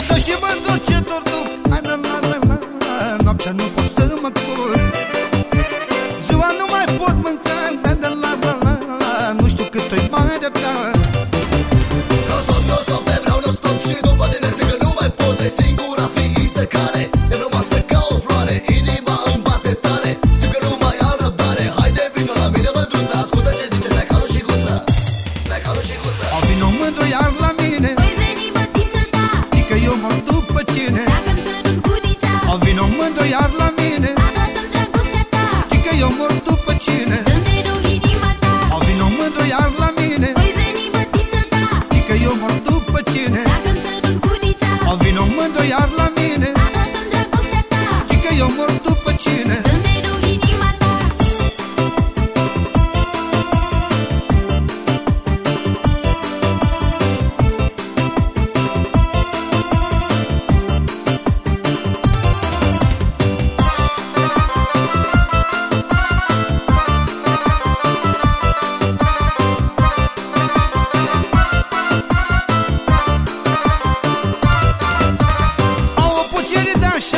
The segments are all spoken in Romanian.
Eu că și mândru ce dor duc, noaptea nu pot să mă culc, ziua nu mai pot mânca, nu știu cât îi mai de plan. Non-stop, te vreau non-stop și după tine zic că nu mai pot. E singura ființă care e frumoasă ca o floare. Inima îmi bate tare, zic că nu mai am răbdare. Haide vino la mine mândruța, ascultă ce zice Necalu și Guța. Necalu și Guța. O vino mândru iar la mine, Voi veni bătiță ta, adică eu mor după cine. dacă-mi sărut gudița, O vino mândru iar la mine, arată-mi dragostea ta, adică eu mor după cine. dă-mi rog inima ta. O vino mândru iar la mine, Voi veni bătiță ta, adică eu mor după cine. dacă-mi sărut gudița, O vino mândru iar la mine, arată-mi dragostea ta, adică eu mor după cine. dă-mi rog inima ta. Au o pucere de așa,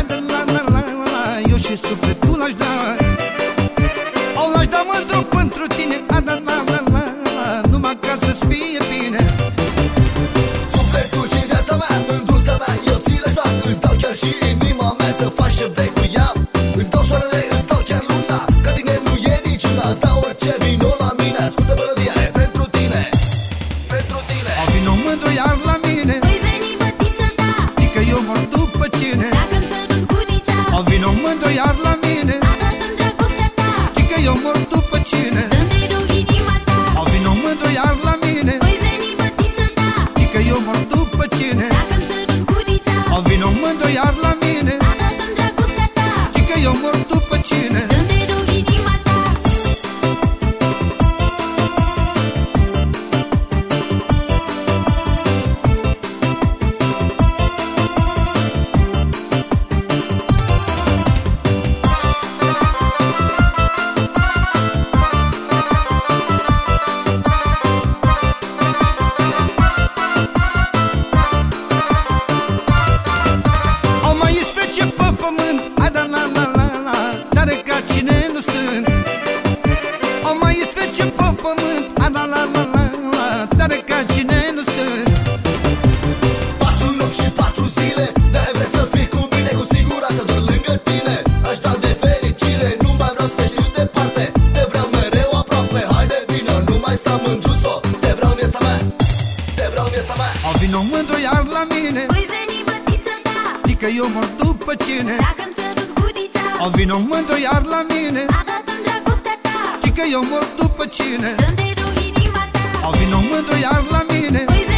eu și sufletul aș da. O l-aș da mândru pentru tine, numai ca să-ți fie bine. Sufletul și viața mea, mândruța mea, eu ți le știu. Îți dau chiar și inima mea să faci ce vrei cu ea. Îți dau soarele, îți dau chiar luna, ca tine nu e niciuna. Îți dau orice, vino la mine, ascultă melodia, e pentru tine. Pentru tine. O vino mândru iar la mine, Voi veni bătiță ta, adică eu mor după cine. dacă-mi sărut gudița, O vino mândru iar la mine, arată-mi dragostea ta, adică eu mor după cine. dă-mi rog inima ta. O vino mândru iar la mine, Voi veni bătiță ta, adică eu mor după cine. dacă-mi sărut gudița, O vino mândru iar la mine, arată-mi dragostea ta, adică eu mor după cine. dă-mi rog inima ta. Au mai ispece pe pământ, dar ca cine nu sunt. Au mai ispece pe pământ, dar ca cine nu sunt. 4 nopți și 4 zile, de-aia vrei să fii cu mine, cu siguranță doar lângă tine. Aș da de fericire, nu mai vreau să te știu departe. Te vreau mereu aproape, haide vină, nu mai sta mândruțo. Te vreau în viața mea, te vreau în viața mea. O vino mândru iar la mine, Voi veni bătiță ta, adică eu mor după cine. dacă-mi sărut gudița, O vino mândru iar la mine, arată-mi dragostea ta, adică eu mor după cine. dă-mi rog inima ta. O vino mândru iar la mine, Voi